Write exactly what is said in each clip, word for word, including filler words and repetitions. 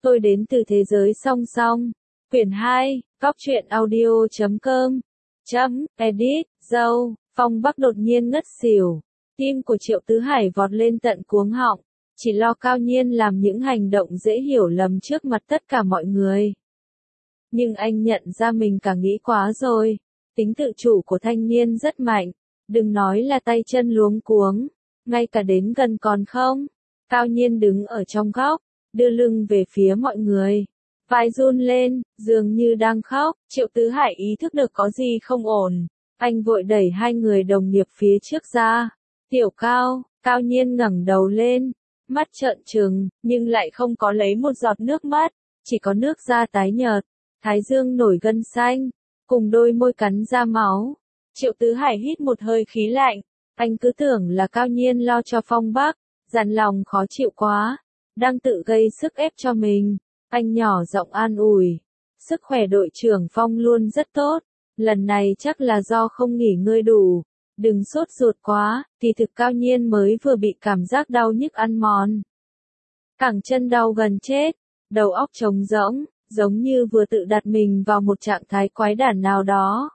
Tôi đến từ thế giới song song. Quyển hai, Cóc truyện audio chấm com. Chấm, edit, dâu, Phong Bắc đột nhiên ngất xỉu. Tim của Triệu Tứ Hải vọt lên tận cuống họng. Chỉ lo Cao Nhiên làm những hành động dễ hiểu lầm trước mặt tất cả mọi người. Nhưng anh nhận ra mình cả nghĩ quá rồi. Tính tự chủ của thanh niên rất mạnh. Đừng nói là tay chân luống cuống. Ngay cả đến gần còn không. Cao Nhiên đứng ở trong góc, đưa lưng về phía mọi người. Vai run lên, dường như đang khóc. Triệu Tứ Hải ý thức được có gì không ổn. Anh vội đẩy hai người đồng nghiệp phía trước ra. Tiểu Cao, Cao Nhiên ngẩng đầu lên. Mắt trợn trừng, nhưng lại không có lấy một giọt nước mắt. Chỉ có nước da tái nhợt. Thái dương nổi gân xanh. Cùng đôi môi cắn ra máu. Triệu Tứ Hải hít một hơi khí lạnh. Anh cứ tưởng là Cao Nhiên lo cho Phong Bắc. Dằn lòng khó chịu quá. Đang tự gây sức ép cho mình. Anh nhỏ giọng an ủi. Sức khỏe đội trưởng Phong luôn rất tốt. Lần này chắc là do không nghỉ ngơi đủ. Đừng sốt ruột quá, thì thực Cao Nhiên mới vừa bị cảm giác đau nhức ăn mòn. Cẳng chân đau gần chết, đầu óc trống rỗng, giống như vừa tự đặt mình vào một trạng thái quái đản nào đó.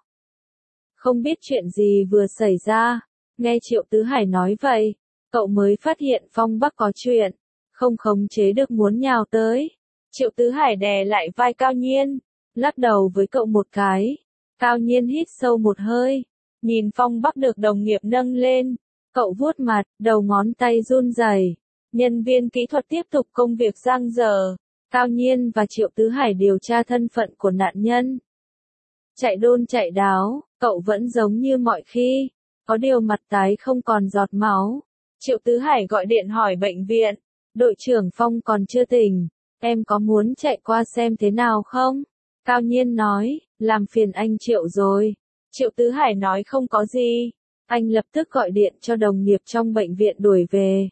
Không biết chuyện gì vừa xảy ra, nghe Triệu Tứ Hải nói vậy, cậu mới phát hiện Phong Bắc có chuyện, không khống chế được muốn nhào tới. Triệu Tứ Hải đè lại vai Cao Nhiên, lắc đầu với cậu một cái. Cao Nhiên hít sâu một hơi, nhìn Phong Bắc được đồng nghiệp nâng lên, cậu vuốt mặt, đầu ngón tay run rẩy. Nhân viên kỹ thuật tiếp tục công việc giang dở. Cao Nhiên và Triệu Tứ Hải điều tra thân phận của nạn nhân. Chạy đôn chạy đáo, cậu vẫn giống như mọi khi, có điều mặt tái không còn giọt máu. Triệu Tứ Hải gọi điện hỏi bệnh viện, đội trưởng Phong còn chưa tỉnh, em có muốn chạy qua xem thế nào không? Cao Nhiên nói, làm phiền anh Triệu rồi. Triệu Tứ Hải nói không có gì. Anh lập tức gọi điện cho đồng nghiệp trong bệnh viện đuổi về.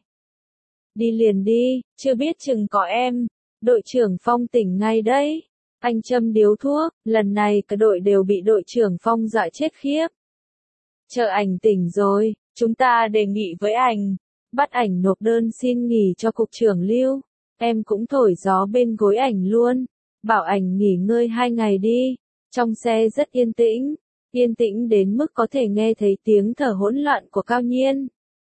Đi liền đi, chưa biết chừng có em. Đội trưởng Phong tỉnh ngay đấy. Anh châm điếu thuốc, lần này cả đội đều bị đội trưởng Phong dọa chết khiếp. Chờ ảnh tỉnh rồi, chúng ta đề nghị với ảnh. Bắt ảnh nộp đơn xin nghỉ cho cục trưởng Lưu. Em cũng thổi gió bên gối ảnh luôn. Bảo ảnh nghỉ ngơi hai ngày đi. Trong xe rất yên tĩnh. Yên tĩnh đến mức có thể nghe thấy tiếng thở hỗn loạn của Cao Nhiên.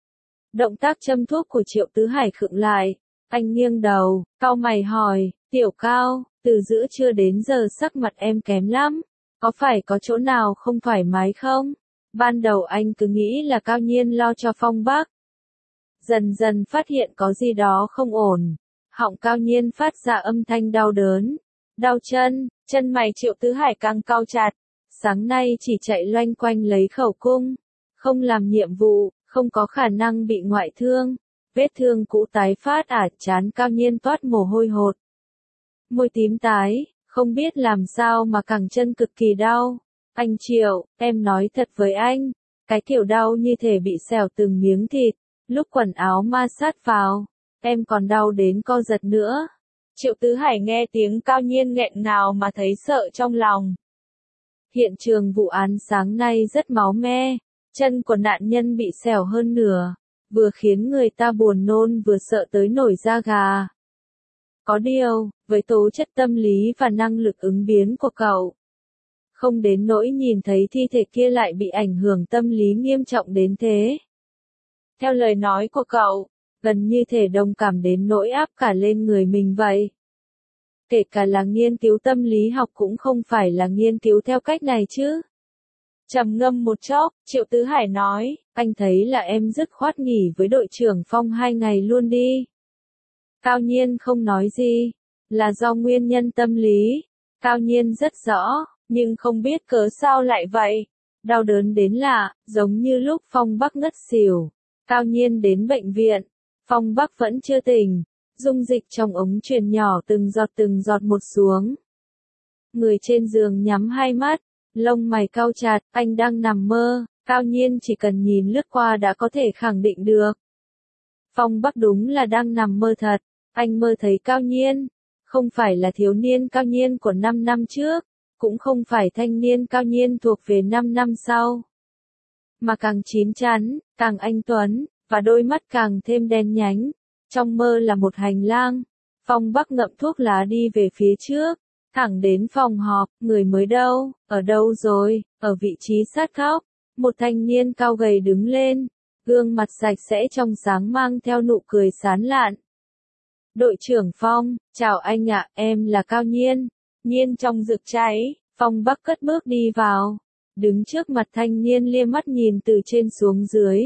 Động tác châm thuốc của Triệu Tứ Hải khựng lại. Anh nghiêng đầu, cau mày hỏi, Tiểu Cao, từ giữa trưa đến giờ sắc mặt em kém lắm. Có phải có chỗ nào không thoải mái không? Ban đầu anh cứ nghĩ là Cao Nhiên lo cho Phong Bắc. Dần dần phát hiện có gì đó không ổn. Họng Cao Nhiên phát ra âm thanh đau đớn. Đau chân, chân mày Triệu Tứ Hải càng cau chặt. Sáng nay chỉ chạy loanh quanh lấy khẩu cung. Không làm nhiệm vụ, không có khả năng bị ngoại thương. Vết thương cũ tái phát ả chán Cao Nhiên toát mồ hôi hột. Môi tím tái, không biết làm sao mà cẳng chân cực kỳ đau. Anh Triệu, em nói thật với anh. Cái kiểu đau như thể bị xẻo từng miếng thịt. Lúc quần áo ma sát vào, em còn đau đến co giật nữa. Triệu Tứ Hải nghe tiếng Cao Nhiên nghẹn ngào mà thấy sợ trong lòng. Hiện trường vụ án sáng nay rất máu me. Chân của nạn nhân bị xẻo hơn nửa. Vừa khiến người ta buồn nôn vừa sợ tới nổi da gà. Có điều, với tố chất tâm lý và năng lực ứng biến của cậu, không đến nỗi nhìn thấy thi thể kia lại bị ảnh hưởng tâm lý nghiêm trọng đến thế. Theo lời nói của cậu, gần như thể đồng cảm đến nỗi áp cả lên người mình vậy. Kể cả là nghiên cứu tâm lý học cũng không phải là nghiên cứu theo cách này chứ. Trầm ngâm một chốc, Triệu Tứ Hải nói, anh thấy là em dứt khoát nghỉ với đội trưởng Phong hai ngày luôn đi. Cao Nhiên không nói gì, là do nguyên nhân tâm lý. Cao Nhiên rất rõ, nhưng không biết cớ sao lại vậy. Đau đớn đến lạ, giống như lúc Phong Bắc ngất xỉu. Cao Nhiên đến bệnh viện, Phong Bắc vẫn chưa tỉnh. Dung dịch trong ống truyền nhỏ từng giọt từng giọt một xuống. Người trên giường nhắm hai mắt, lông mày cau chặt, anh đang nằm mơ. Cao Nhiên chỉ cần nhìn lướt qua đã có thể khẳng định được. Phong Bắc đúng là đang nằm mơ thật. Anh mơ thấy Cao Nhiên, không phải là thiếu niên Cao Nhiên của năm năm trước, cũng không phải thanh niên Cao Nhiên thuộc về năm năm sau. Mà càng chín chắn, càng anh tuấn, và đôi mắt càng thêm đen nhánh. Trong mơ là một hành lang, Phong Bắc ngậm thuốc lá đi về phía trước, thẳng đến phòng họp, người mới đâu, ở đâu rồi, ở vị trí sát góc. Một thanh niên cao gầy đứng lên, gương mặt sạch sẽ trong sáng mang theo nụ cười sán lạn. Đội trưởng Phong, chào anh ạ, em là Cao Nhiên. Nhiên trong rực cháy, Phong Bắc cất bước đi vào, đứng trước mặt thanh niên liếc mắt nhìn từ trên xuống dưới.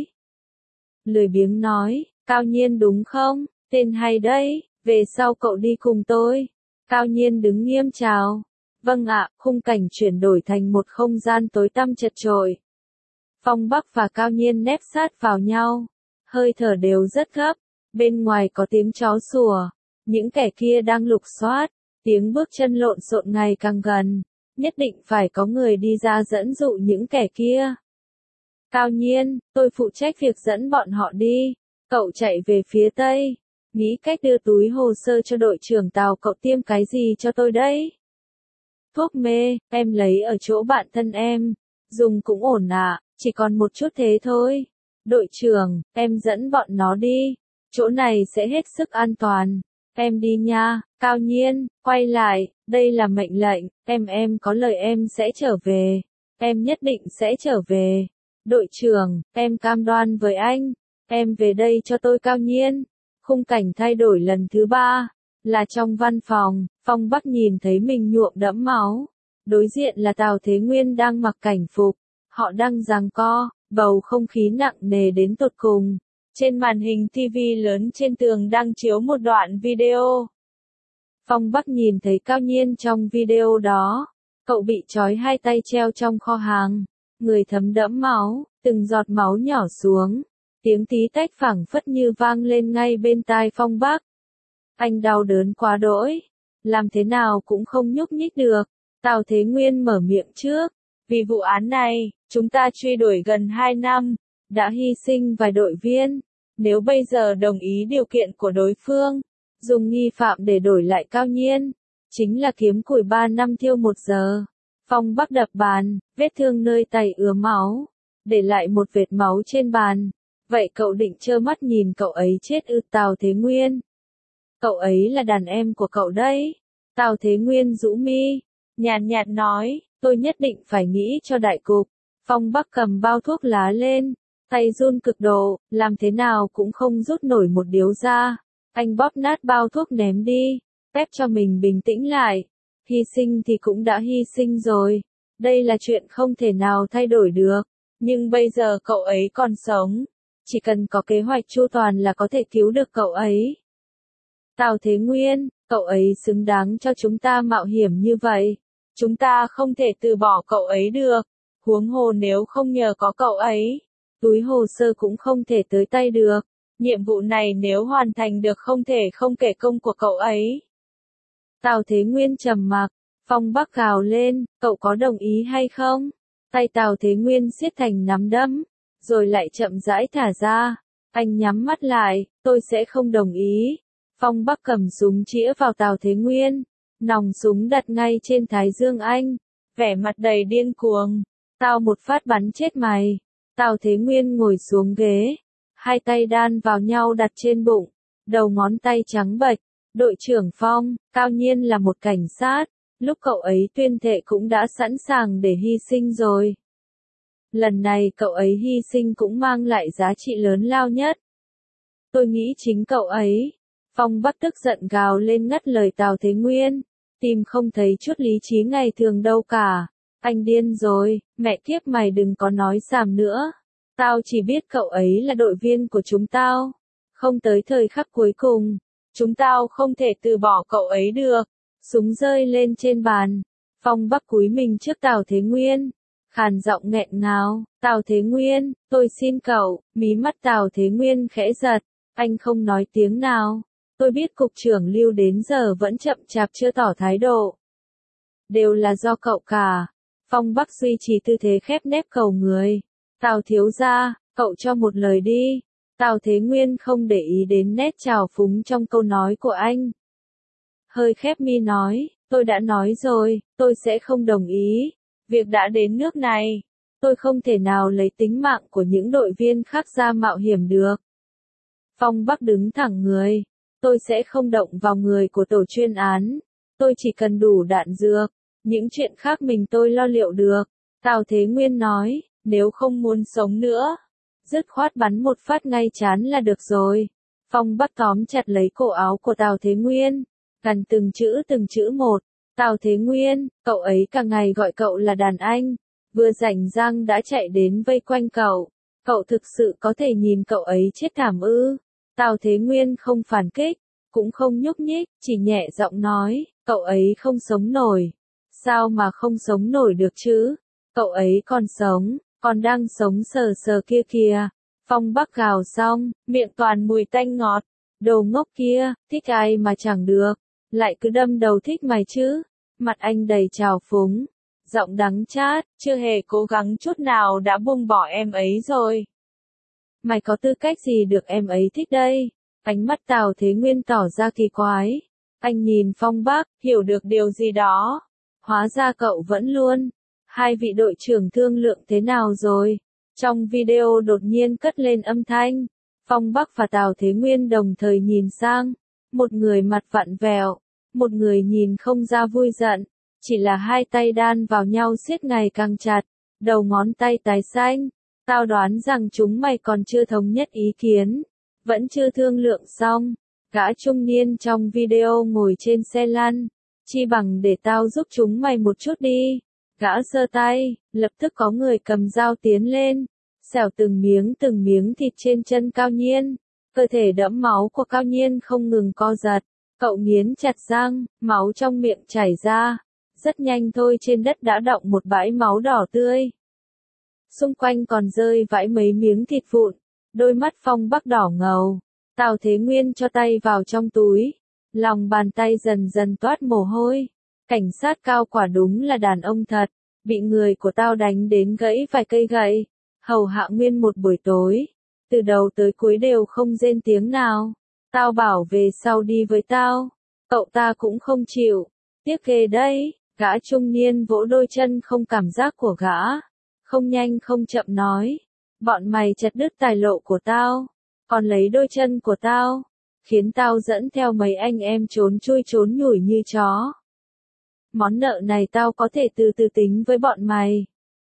Lười biếng nói, Cao Nhiên đúng không, tên hay đấy, về sau cậu đi cùng tôi. Cao Nhiên đứng nghiêm chào. Vâng ạ, khung cảnh chuyển đổi thành một không gian tối tăm chật chội. Phong Bắc và Cao Nhiên nép sát vào nhau, hơi thở đều rất gấp, bên ngoài có tiếng chó sủa, những kẻ kia đang lục soát, tiếng bước chân lộn xộn ngày càng gần, nhất định phải có người đi ra dẫn dụ những kẻ kia. Cao Nhiên, tôi phụ trách việc dẫn bọn họ đi, cậu chạy về phía tây, nghĩ cách đưa túi hồ sơ cho đội trưởng Tào, cậu tiêm cái gì cho tôi đấy? Thuốc mê, em lấy ở chỗ bạn thân em, dùng cũng ổn ạ, à, chỉ còn một chút thế thôi. Đội trưởng, em dẫn bọn nó đi, chỗ này sẽ hết sức an toàn. Em đi nha. Cao Nhiên, quay lại, đây là mệnh lệnh, em em có lời em sẽ trở về. Em nhất định sẽ trở về. Đội trưởng, em cam đoan với anh, em về đây cho tôi. Cao Nhiên. Khung cảnh thay đổi lần thứ ba, là trong văn phòng, Phong Bắc nhìn thấy mình nhuộm đẫm máu. Đối diện là Tào Thế Nguyên đang mặc cảnh phục, họ đang giằng co, bầu không khí nặng nề đến tột cùng. Trên màn hình ti vi lớn trên tường đang chiếu một đoạn video. Phong Bắc nhìn thấy Cao Nhiên trong video đó, cậu bị trói hai tay treo trong kho hàng, người thấm đẫm máu, từng giọt máu nhỏ xuống, tiếng tí tách phảng phất như vang lên ngay bên tai Phong Bắc. Anh đau đớn quá đỗi, làm thế nào cũng không nhúc nhích được. Tào Thế Nguyên mở miệng trước, vì vụ án này, chúng ta truy đuổi gần hai năm, đã hy sinh vài đội viên, nếu bây giờ đồng ý điều kiện của đối phương, dùng nghi phạm để đổi lại Cao Nhiên, chính là kiếm củi ba năm thiêu một giờ. Phong Bắc đập bàn, vết thương nơi tay ứa máu, để lại một vệt máu trên bàn. Vậy cậu định trơ mắt nhìn cậu ấy chết ư? Tào Thế Nguyên. Cậu ấy là đàn em của cậu đấy. Tào Thế Nguyên rũ mi, nhàn nhạt nói, tôi nhất định phải nghĩ cho đại cục. Phong Bắc cầm bao thuốc lá lên, tay run cực độ, làm thế nào cũng không rút nổi một điếu ra. Anh bóp nát bao thuốc ném đi, ép cho mình bình tĩnh lại. Hy sinh thì cũng đã hy sinh rồi. Đây là chuyện không thể nào thay đổi được. Nhưng bây giờ cậu ấy còn sống. Chỉ cần có kế hoạch chu toàn là có thể cứu được cậu ấy. Tào Thế Nguyên, cậu ấy xứng đáng cho chúng ta mạo hiểm như vậy. Chúng ta không thể từ bỏ cậu ấy được. Huống hồ nếu không nhờ có cậu ấy, túi hồ sơ cũng không thể tới tay được. Nhiệm vụ này nếu hoàn thành được không thể không kể công của cậu ấy. Tào Thế Nguyên trầm mặc, Phong Bắc gào lên, cậu có đồng ý hay không? Tay Tào Thế Nguyên siết thành nắm đấm, rồi lại chậm rãi thả ra. Anh nhắm mắt lại, tôi sẽ không đồng ý. Phong Bắc cầm súng chĩa vào Tào Thế Nguyên, nòng súng đặt ngay trên thái dương anh, vẻ mặt đầy điên cuồng. Tao một phát bắn chết mày. Tào Thế Nguyên ngồi xuống ghế, hai tay đan vào nhau đặt trên bụng, đầu ngón tay trắng bệch. Đội trưởng Phong, Cao Nhiên là một cảnh sát, lúc cậu ấy tuyên thệ cũng đã sẵn sàng để hy sinh rồi. Lần này cậu ấy hy sinh cũng mang lại giá trị lớn lao nhất. Tôi nghĩ chính cậu ấy. Phong Bắc tức giận gào lên ngắt lời Tào Thế Nguyên, tìm không thấy chút lý trí ngày thường đâu cả. Anh điên rồi, mẹ kiếp mày đừng có nói xàm nữa. Tao chỉ biết cậu ấy là đội viên của chúng tao. Không tới thời khắc cuối cùng, chúng tao không thể từ bỏ cậu ấy được. Súng rơi lên trên bàn. Phong Bắc cúi mình trước Tào Thế Nguyên, khàn giọng nghẹn ngào, Tào Thế Nguyên, tôi xin cậu. Mí mắt Tào Thế Nguyên khẽ giật, anh không nói tiếng nào. Tôi biết cục trưởng Lưu đến giờ vẫn chậm chạp chưa tỏ thái độ. Đều là do cậu cả. Phong Bắc duy trì tư thế khép nép cầu người. Tào thiếu gia, cậu cho một lời đi. Tào Thế Nguyên không để ý đến nét trào phúng trong câu nói của anh. Hơi khép mi nói, tôi đã nói rồi, tôi sẽ không đồng ý. Việc đã đến nước này, tôi không thể nào lấy tính mạng của những đội viên khác ra mạo hiểm được. Phong Bắc đứng thẳng người, Tôi sẽ không động vào người của tổ chuyên án. Tôi chỉ cần đủ đạn dược. Những chuyện khác mình tôi lo liệu được. Tào Thế Nguyên nói, nếu không muốn sống nữa, dứt khoát bắn một phát ngay chán là được rồi. Phong Bắc tóm chặt lấy cổ áo của Tào Thế Nguyên, gần từng chữ từng chữ một. Tào Thế Nguyên, cậu ấy cả ngày gọi cậu là đàn anh, vừa rảnh rang đã chạy đến vây quanh cậu. Cậu thực sự có thể nhìn cậu ấy chết thảm ư? Tào Thế Nguyên không phản kích, cũng không nhúc nhích, chỉ nhẹ giọng nói, cậu ấy không sống nổi. Sao mà không sống nổi được chứ? Cậu ấy còn sống, còn đang sống sờ sờ kia kìa. Phong Bắc gào xong, miệng toàn mùi tanh ngọt. Đồ ngốc kia, thích ai mà chẳng được, lại cứ đâm đầu thích mày chứ. Mặt anh đầy trào phúng, giọng đắng chát, chưa hề cố gắng chút nào đã buông bỏ em ấy rồi. Mày có tư cách gì được em ấy thích đây? Ánh mắt Tào Thế Nguyên tỏ ra kỳ quái. Anh nhìn Phong Bắc, hiểu được điều gì đó. Hóa ra cậu vẫn luôn. Hai vị đội trưởng thương lượng thế nào rồi? Trong video đột nhiên cất lên âm thanh. Phong Bắc và Tào Thế Nguyên đồng thời nhìn sang. Một người mặt vặn vẹo, một người nhìn không ra vui giận. Chỉ là hai tay đan vào nhau siết ngày càng chặt, đầu ngón tay tái xanh. Tao đoán rằng chúng mày còn chưa thống nhất ý kiến, vẫn chưa thương lượng xong. Gã trung niên trong video ngồi trên xe lăn, chi bằng để tao giúp chúng mày một chút đi. Gã giơ tay, lập tức có người cầm dao tiến lên, xẻo từng miếng từng miếng thịt trên chân Cao Nhiên. Cơ thể đẫm máu của Cao Nhiên không ngừng co giật, cậu nghiến chặt răng, máu trong miệng chảy ra. Rất nhanh thôi trên đất đã đọng một bãi máu đỏ tươi. Xung quanh còn rơi vãi mấy miếng thịt vụn, đôi mắt Phong Bắc đỏ ngầu. Tào Thế Nguyên cho tay vào trong túi, lòng bàn tay dần dần toát mồ hôi. Cảnh sát Cao quả đúng là đàn ông thật, bị người của tao đánh đến gãy vài cây gậy, hầu hạ nguyên một buổi tối, từ đầu tới cuối đều không rên tiếng nào. Tao bảo về sau đi với tao, cậu ta cũng không chịu. Tiếc ghê đấy. Gã trung niên vỗ đôi chân không cảm giác của gã, không nhanh không chậm nói, bọn mày chặt đứt tài lộ của tao, còn lấy đôi chân của tao, khiến tao dẫn theo mấy anh em trốn chui trốn nhủi như chó. Món nợ này tao có thể từ từ tính với bọn mày.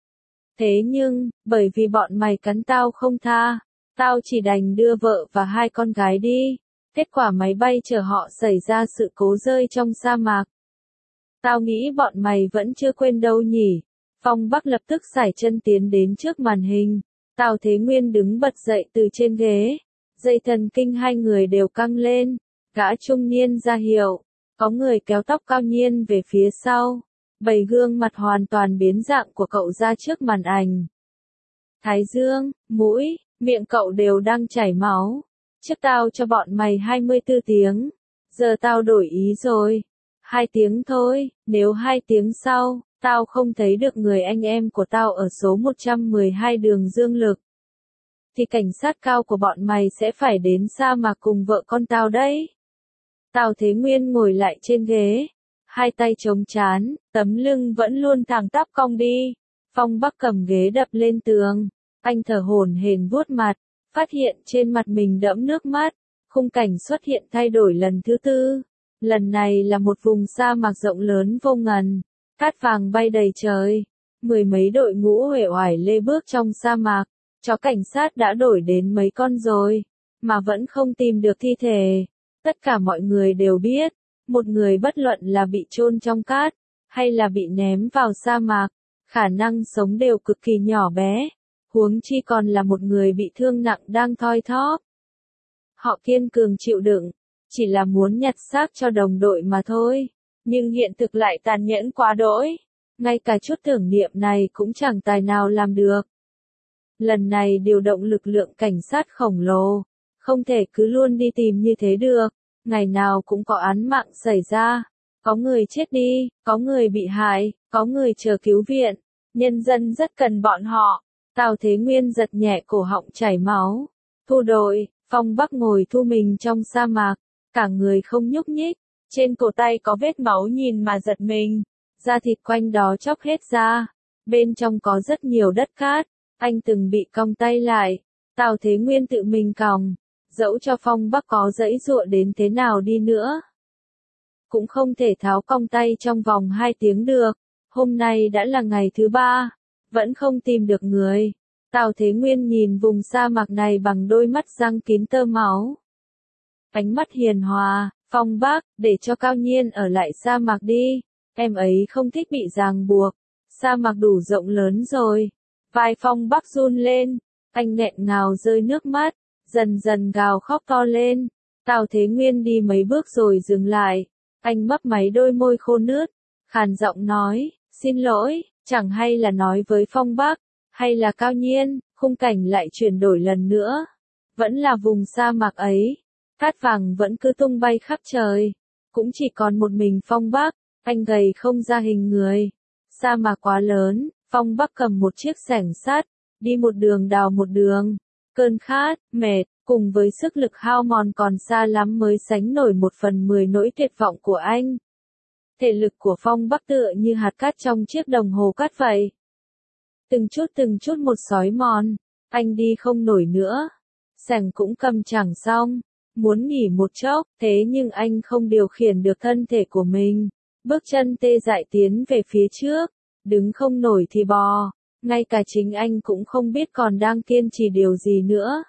Thế nhưng, bởi vì bọn mày cắn tao không tha, tao chỉ đành đưa vợ và hai con gái đi, kết quả máy bay chở họ xảy ra sự cố rơi trong sa mạc. Tao nghĩ bọn mày vẫn chưa quên đâu nhỉ. Phong Bắc lập tức sải chân tiến đến trước màn hình. Tào Thế Nguyên đứng bật dậy từ trên ghế. Dây thần kinh hai người đều căng lên. Gã trung niên ra hiệu. Có người kéo tóc Cao Nhiên về phía sau. Bày gương mặt hoàn toàn biến dạng của cậu ra trước màn ảnh. Thái dương, mũi, miệng cậu đều đang chảy máu. Trước tao cho bọn mày hai mươi tư tiếng. Giờ tao đổi ý rồi. Hai tiếng thôi, nếu hai tiếng sau, tao không thấy được người anh em của tao ở số một trăm mười hai đường Dương Lực, thì cảnh sát Cao của bọn mày sẽ phải đến sa mạc cùng vợ con tao đấy. Tào Thế Nguyên ngồi lại trên ghế, hai tay chống trán, tấm lưng vẫn luôn thẳng tắp cong đi. Phong Bắc cầm ghế đập lên tường, anh thở hổn hển vuốt mặt, phát hiện trên mặt mình đẫm nước mắt. Khung cảnh xuất hiện thay đổi lần thứ tư. Lần này là một vùng sa mạc rộng lớn vô ngần, cát vàng bay đầy trời, mười mấy đội ngũ uể oải lê bước trong sa mạc, chó cảnh sát đã đổi đến mấy con rồi, mà vẫn không tìm được thi thể. Tất cả mọi người đều biết, một người bất luận là bị chôn trong cát, hay là bị ném vào sa mạc, khả năng sống đều cực kỳ nhỏ bé, huống chi còn là một người bị thương nặng đang thoi thóp. Họ kiên cường chịu đựng, chỉ là muốn nhặt xác cho đồng đội mà thôi, nhưng hiện thực lại tàn nhẫn quá đỗi, ngay cả chút tưởng niệm này cũng chẳng tài nào làm được. Lần này điều động lực lượng cảnh sát khổng lồ, không thể cứ luôn đi tìm như thế được, ngày nào cũng có án mạng xảy ra, có người chết đi, có người bị hại, có người chờ cứu viện, nhân dân rất cần bọn họ. Tào Thế Nguyên giật nhẹ cổ họng chảy máu, thu đội. Phong Bắc ngồi thu mình trong sa mạc, cả người không nhúc nhích, trên cổ tay có vết máu nhìn mà giật mình, da thịt quanh đó chóc hết ra, bên trong có rất nhiều đất cát, anh từng bị cong tay lại, Tào Thế Nguyên tự mình còng, Dẫu cho Phong Bắc có giãy giụa đến thế nào đi nữa, cũng không thể tháo cong tay trong vòng hai tiếng được. Hôm nay đã là ngày thứ ba, vẫn không tìm được người. Tào Thế Nguyên nhìn vùng sa mạc này bằng đôi mắt răng kín tơ máu. Ánh mắt hiền hòa, Phong Bắc, để cho Cao Nhiên ở lại sa mạc đi, em ấy không thích bị ràng buộc, sa mạc đủ rộng lớn rồi. Vai Phong Bắc run lên, anh nghẹn ngào rơi nước mắt, dần dần gào khóc to lên. Tào Thế Nguyên đi mấy bước rồi dừng lại, anh mấp máy đôi môi khô nướt, khàn giọng nói, xin lỗi, chẳng hay là nói với Phong Bắc, hay là Cao Nhiên. Khung cảnh lại chuyển đổi lần nữa, vẫn là vùng sa mạc ấy, cát vàng vẫn cứ tung bay khắp trời, cũng chỉ còn một mình Phong Bắc, anh gầy không ra hình người. Sa mạc quá lớn, Phong Bắc cầm một chiếc xẻng sắt, đi một đường đào một đường, cơn khát, mệt, cùng với sức lực hao mòn còn xa lắm mới sánh nổi một phần mười nỗi tuyệt vọng của anh. Thể lực của Phong Bắc tựa như hạt cát trong chiếc đồng hồ cát vậy. Từng chút từng chút một xói mòn, anh đi không nổi nữa. Xẻng cũng cầm chẳng xong, muốn nghỉ một chốc, thế nhưng anh không điều khiển được thân thể của mình. Bước chân tê dại tiến về phía trước, đứng không nổi thì bò, ngay cả chính anh cũng không biết còn đang kiên trì điều gì nữa.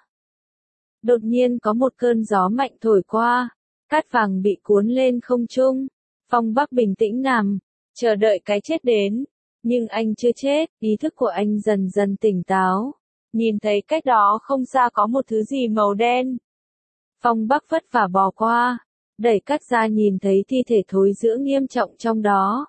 Đột nhiên có một cơn gió mạnh thổi qua, cát vàng bị cuốn lên không trung. Phong Bắc bình tĩnh nằm, chờ đợi cái chết đến. Nhưng anh chưa chết, ý thức của anh dần dần tỉnh táo. Nhìn thấy cách đó không xa có một thứ gì màu đen. Phong Bắc vất vả bò qua, đẩy cát ra nhìn thấy thi thể thối rữa nghiêm trọng trong đó.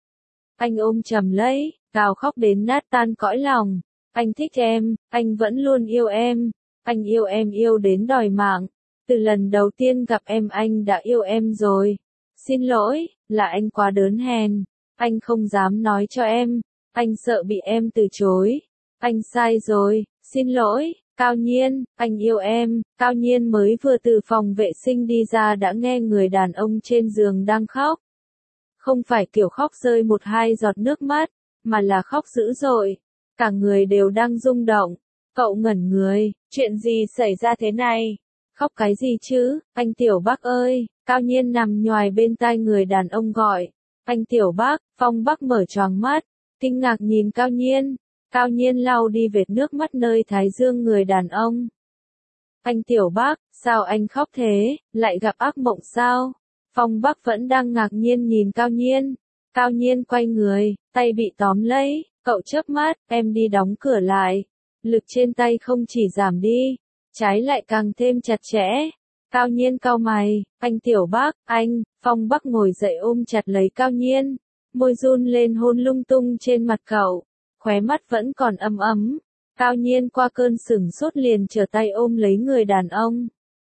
Anh ôm chầm lấy, gào khóc đến nát tan cõi lòng. Anh thích em, anh vẫn luôn yêu em, anh yêu em yêu đến đòi mạng. Từ lần đầu tiên gặp em anh đã yêu em rồi. Xin lỗi, là anh quá đớn hèn. Anh không dám nói cho em, anh sợ bị em từ chối. Anh sai rồi, xin lỗi, Cao Nhiên, anh yêu em. Cao Nhiên mới vừa từ phòng vệ sinh đi ra đã nghe người đàn ông trên giường đang khóc. Không phải kiểu khóc rơi một hai giọt nước mắt, mà là khóc dữ dội. Cả người đều đang rung động. Cậu ngẩn người, chuyện gì xảy ra thế này? Khóc cái gì chứ, anh Tiểu Bắc ơi. Cao Nhiên nằm nhoài bên tai người đàn ông gọi. Anh Tiểu Bắc. Phong Bắc mở choàng mắt, kinh ngạc nhìn Cao Nhiên. Cao Nhiên lau đi vệt nước mắt nơi thái dương người đàn ông. Anh Tiểu Bắc, sao anh khóc thế, lại gặp ác mộng sao? Phong Bắc vẫn đang ngạc nhiên nhìn Cao Nhiên. Cao Nhiên quay người, tay bị tóm lấy, cậu chớp mắt, em đi đóng cửa lại. Lực trên tay không chỉ giảm đi, trái lại càng thêm chặt chẽ. Cao Nhiên cau mày, anh Tiểu Bắc, anh. Phong Bắc ngồi dậy ôm chặt lấy Cao Nhiên, môi run lên hôn lung tung trên mặt cậu, khóe mắt vẫn còn ấm ấm. Cao Nhiên qua cơn sửng sốt liền trở tay ôm lấy người đàn ông.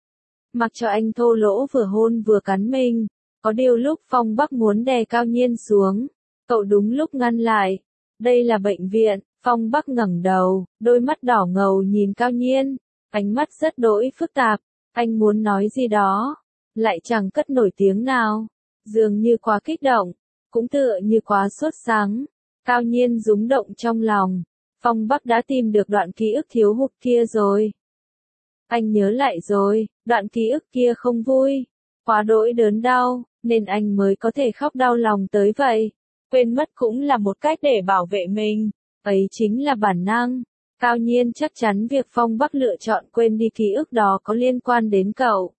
Mặc cho anh thô lỗ vừa hôn vừa cắn mình, có điều lúc Phong Bắc muốn đè Cao Nhiên xuống, cậu đúng lúc ngăn lại. Đây là bệnh viện. Phong Bắc ngẩng đầu, đôi mắt đỏ ngầu nhìn Cao Nhiên, ánh mắt rất đỗi phức tạp. Anh muốn nói gì đó, lại chẳng cất nổi tiếng nào, dường như quá kích động, cũng tựa như quá sốt sắng. Cao Nhiên rúng động trong lòng, Phong Bắc đã tìm được đoạn ký ức thiếu hụt kia rồi. Anh nhớ lại rồi, đoạn ký ức kia không vui, quá đỗi đớn đau, nên anh mới có thể khóc đau lòng tới vậy. Quên mất cũng là một cách để bảo vệ mình, ấy chính là bản năng. Cao Nhiên chắc chắn việc Phong Bắc lựa chọn quên đi ký ức đó có liên quan đến cậu.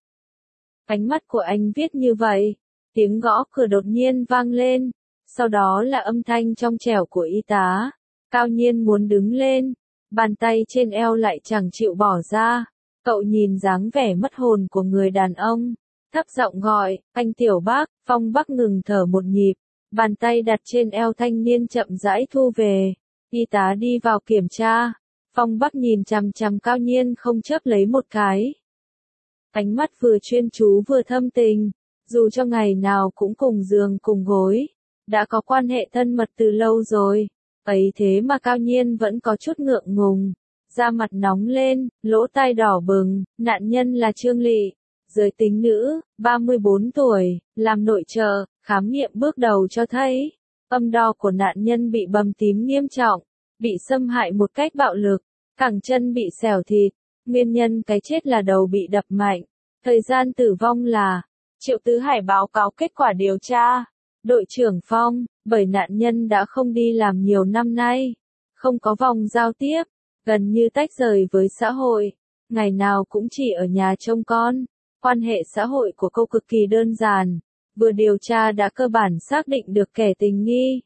Ánh mắt của anh viết như vậy. Tiếng gõ cửa đột nhiên vang lên, sau đó là âm thanh trong trẻo của y tá. Cao Nhiên muốn đứng lên, bàn tay trên eo lại chẳng chịu bỏ ra. Cậu nhìn dáng vẻ mất hồn của người đàn ông, thấp giọng gọi, anh Tiểu Bắc. Phong Bắc ngừng thở một nhịp, bàn tay đặt trên eo thanh niên chậm rãi thu về. Y tá đi vào kiểm tra. Phong Bắc nhìn chằm chằm Cao Nhiên không chớp lấy một cái. Ánh mắt vừa chuyên chú vừa thâm tình, dù cho ngày nào cũng cùng giường cùng gối, đã có quan hệ thân mật từ lâu rồi, ấy thế mà Cao Nhiên vẫn có chút ngượng ngùng, da mặt nóng lên, lỗ tai đỏ bừng. Nạn nhân là Trương Lị, giới tính nữ, ba mươi bốn tuổi, làm nội trợ. Khám nghiệm bước đầu cho thấy, âm đo của nạn nhân bị bầm tím nghiêm trọng, bị xâm hại một cách bạo lực, cẳng chân bị xẻo thịt, Nguyên nhân cái chết là đầu bị đập mạnh. Thời gian tử vong là, Triệu Tứ Hải báo cáo kết quả điều tra. Đội trưởng Phong, bởi nạn nhân đã không đi làm nhiều năm nay, không có vòng giao tiếp, gần như tách rời với xã hội, ngày nào cũng chỉ ở nhà trông con. Quan hệ xã hội của cô cực kỳ đơn giản, vừa điều tra đã cơ bản xác định được kẻ tình nghi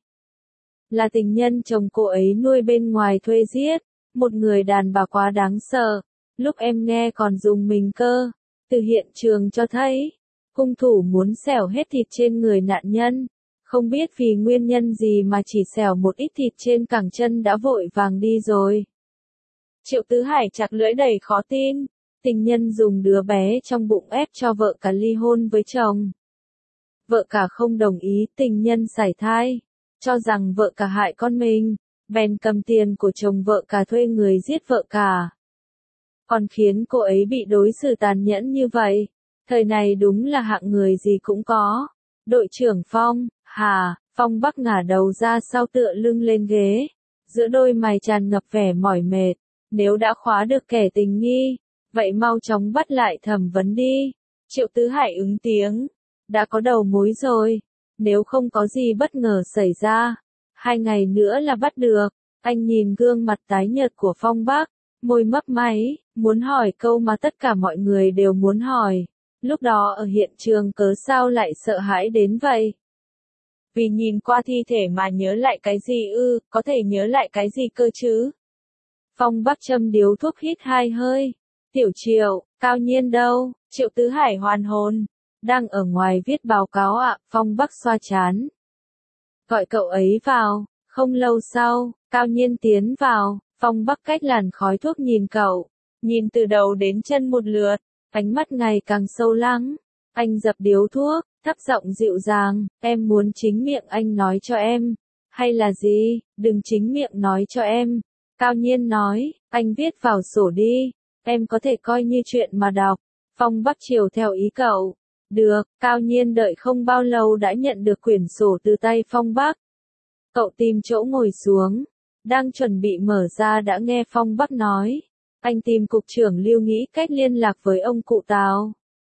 là tình nhân chồng cô ấy nuôi bên ngoài thuê giết, một người đàn bà quá đáng sợ. Lúc em nghe còn dùng mình cơ. Từ hiện trường cho thấy, hung thủ muốn xẻo hết thịt trên người nạn nhân, không biết vì nguyên nhân gì mà chỉ xẻo một ít thịt trên cẳng chân đã vội vàng đi rồi. Triệu Tứ Hải chặt lưỡi đầy khó tin, tình nhân dùng đứa bé trong bụng ép cho vợ cả ly hôn với chồng. Vợ cả không đồng ý, tình nhân sảy thai, cho rằng vợ cả hại con mình, bèn cầm tiền của chồng vợ cả thuê người giết vợ cả. Còn khiến cô ấy bị đối xử tàn nhẫn như vậy, thời này đúng là hạng người gì cũng có. Đội trưởng Phong, hà, Phong Bắc ngả đầu ra sau tựa lưng lên ghế, giữa đôi mày tràn ngập vẻ mỏi mệt. Nếu đã khóa được kẻ tình nghi, vậy mau chóng bắt lại thẩm vấn đi. Triệu Tứ Hải ứng tiếng, đã có đầu mối rồi, nếu không có gì bất ngờ xảy ra, hai ngày nữa là bắt được. Anh nhìn gương mặt tái nhợt của Phong Bắc, môi mấp máy, muốn hỏi câu mà tất cả mọi người đều muốn hỏi. Lúc đó ở hiện trường cớ sao lại sợ hãi đến vậy? Vì nhìn qua thi thể mà nhớ lại cái gì ư, có thể nhớ lại cái gì cơ chứ? Phong Bắc châm điếu thuốc hít hai hơi. Tiểu Triệu, Cao Nhiên đâu? Triệu Tứ Hải hoàn hồn. Đang ở ngoài viết báo cáo ạ. Phong Bắc xoa chán. Gọi cậu ấy vào. Không lâu sau, Cao Nhiên tiến vào. Phong Bắc cách làn khói thuốc nhìn cậu. Nhìn từ đầu đến chân một lượt. Ánh mắt ngày càng sâu lắng. Anh dập điếu thuốc, thấp giọng dịu dàng. Em muốn chính miệng anh nói cho em. Hay là gì? Đừng chính miệng nói cho em. Cao Nhiên nói, anh viết vào sổ đi, em có thể coi như chuyện mà đọc. Phong Bắc chiều theo ý cậu. Được, Cao Nhiên đợi không bao lâu đã nhận được quyển sổ từ tay Phong Bắc. Cậu tìm chỗ ngồi xuống, đang chuẩn bị mở ra đã nghe Phong Bắc nói. Anh tìm cục trưởng Lưu nghĩ cách liên lạc với ông cụ Tào.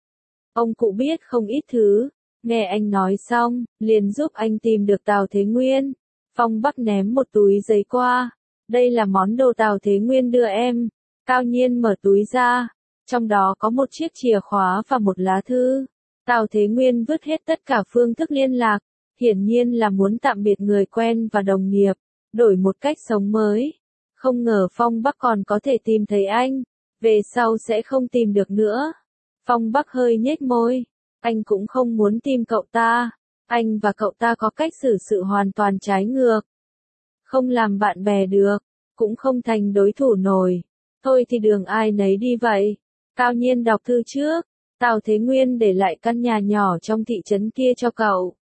Ông cụ biết không ít thứ, nghe anh nói xong, liền giúp anh tìm được Tào Thế Nguyên. Phong Bắc ném một túi giấy qua. Đây là món đồ Tào Thế Nguyên đưa em. Cao Nhiên mở túi ra, trong đó có một chiếc chìa khóa và một lá thư. Tào Thế Nguyên vứt hết tất cả phương thức liên lạc, hiển nhiên là muốn tạm biệt người quen và đồng nghiệp, đổi một cách sống mới. Không ngờ Phong Bắc còn có thể tìm thấy anh, về sau sẽ không tìm được nữa. Phong Bắc hơi nhếch môi, anh cũng không muốn tìm cậu ta, anh và cậu ta có cách xử sự hoàn toàn trái ngược. Không làm bạn bè được, cũng không thành đối thủ nổi. Thôi thì đường ai nấy đi vậy. Cao Nhiên đọc thư trước. Tào Thế Nguyên để lại căn nhà nhỏ trong thị trấn kia cho cậu.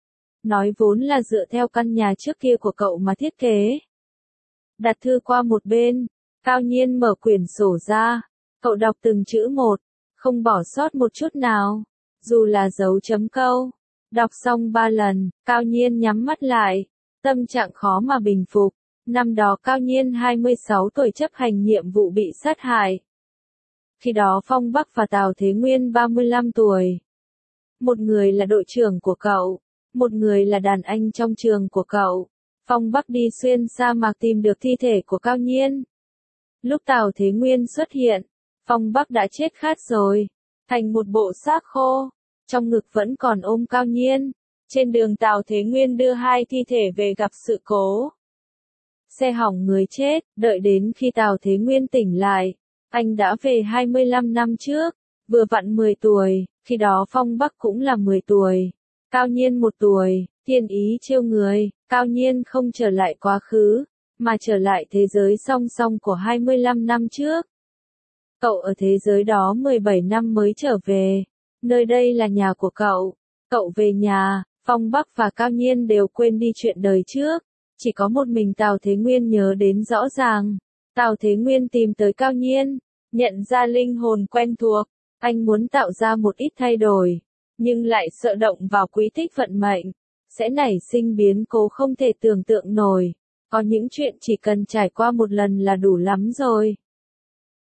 Nói vốn là dựa theo căn nhà trước kia của cậu mà thiết kế. Đặt thư qua một bên. Cao Nhiên mở quyển sổ ra. Cậu đọc từng chữ một. Không bỏ sót một chút nào. Dù là dấu chấm câu. Đọc xong ba lần, Cao Nhiên nhắm mắt lại. Tâm trạng khó mà bình phục. Năm đó Cao Nhiên hai mươi sáu tuổi chấp hành nhiệm vụ bị sát hại. Khi đó Phong Bắc và Tào Thế Nguyên ba mươi lăm tuổi. Một người là đội trưởng của cậu, một người là đàn anh trong trường của cậu. Phong Bắc đi xuyên sa mạc tìm được thi thể của Cao Nhiên. Lúc Tào Thế Nguyên xuất hiện, Phong Bắc đã chết khát rồi, thành một bộ xác khô, trong ngực vẫn còn ôm Cao Nhiên. Trên đường Tào Thế Nguyên đưa hai thi thể về gặp sự cố. Xe hỏng người chết, đợi đến khi Tào Thế Nguyên tỉnh lại, anh đã về hai mươi lăm năm trước, vừa vặn mười tuổi, khi đó Phong Bắc cũng là mười tuổi, Cao Nhiên một tuổi, thiên ý trêu người, Cao Nhiên không trở lại quá khứ, mà trở lại thế giới song song của hai mươi lăm năm trước. Cậu ở thế giới đó mười bảy năm mới trở về, nơi đây là nhà của cậu, cậu về nhà, Phong Bắc và Cao Nhiên đều quên đi chuyện đời trước. Chỉ có một mình Tào Thế Nguyên nhớ đến rõ ràng. Tào Thế Nguyên tìm tới Cao Nhiên, nhận ra linh hồn quen thuộc. Anh muốn tạo ra một ít thay đổi, nhưng lại sợ động vào quý tích vận mệnh, sẽ nảy sinh biến cố không thể tưởng tượng nổi. Có những chuyện chỉ cần trải qua một lần là đủ lắm rồi.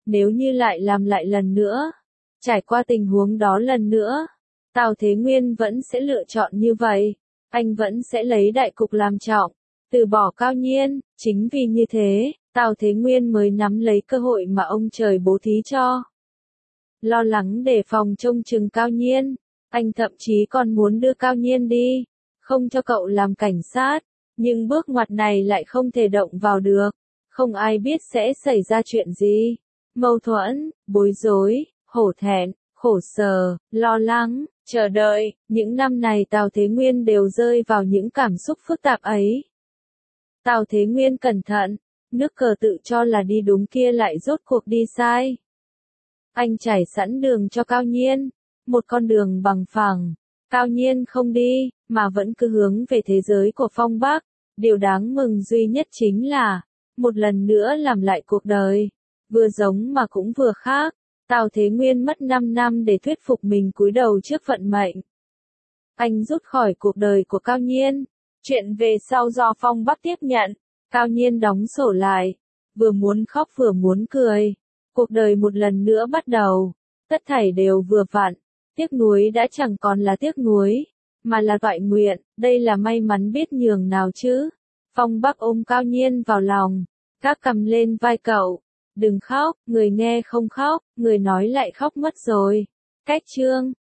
Nếu như lại làm lại lần nữa, trải qua tình huống đó lần nữa, Tào Thế Nguyên vẫn sẽ lựa chọn như vậy. Anh vẫn sẽ lấy đại cục làm trọng, từ bỏ Cao Nhiên. Chính vì như thế, Tào Thế Nguyên mới nắm lấy cơ hội mà ông trời bố thí cho. Lo lắng đề phòng trông chừng Cao Nhiên, anh thậm chí còn muốn đưa Cao Nhiên đi, không cho cậu làm cảnh sát, nhưng bước ngoặt này lại không thể động vào được, không ai biết sẽ xảy ra chuyện gì. Mâu thuẫn, bối rối, hổ thẹn, khổ sở, lo lắng, chờ đợi, những năm này Tào Thế Nguyên đều rơi vào những cảm xúc phức tạp ấy. Tào Thế Nguyên cẩn thận, nước cờ tự cho là đi đúng kia lại rốt cuộc đi sai. Anh trải sẵn đường cho Cao Nhiên, một con đường bằng phẳng. Cao Nhiên không đi, mà vẫn cứ hướng về thế giới của Phong Bắc. Điều đáng mừng duy nhất chính là, một lần nữa làm lại cuộc đời. Vừa giống mà cũng vừa khác. Tào Thế Nguyên mất năm năm để thuyết phục mình cúi đầu trước vận mệnh. Anh rút khỏi cuộc đời của Cao Nhiên. Chuyện về sau do Phong Bắc tiếp nhận. Cao Nhiên đóng sổ lại. Vừa muốn khóc vừa muốn cười. Cuộc đời một lần nữa bắt đầu. Tất thảy đều vừa vặn. Tiếc nuối đã chẳng còn là tiếc nuối, mà là toại nguyện. Đây là may mắn biết nhường nào chứ. Phong Bắc ôm Cao Nhiên vào lòng, gác cầm lên vai cậu. Đừng khóc, người nghe không khóc, người nói lại khóc mất rồi. Cách chương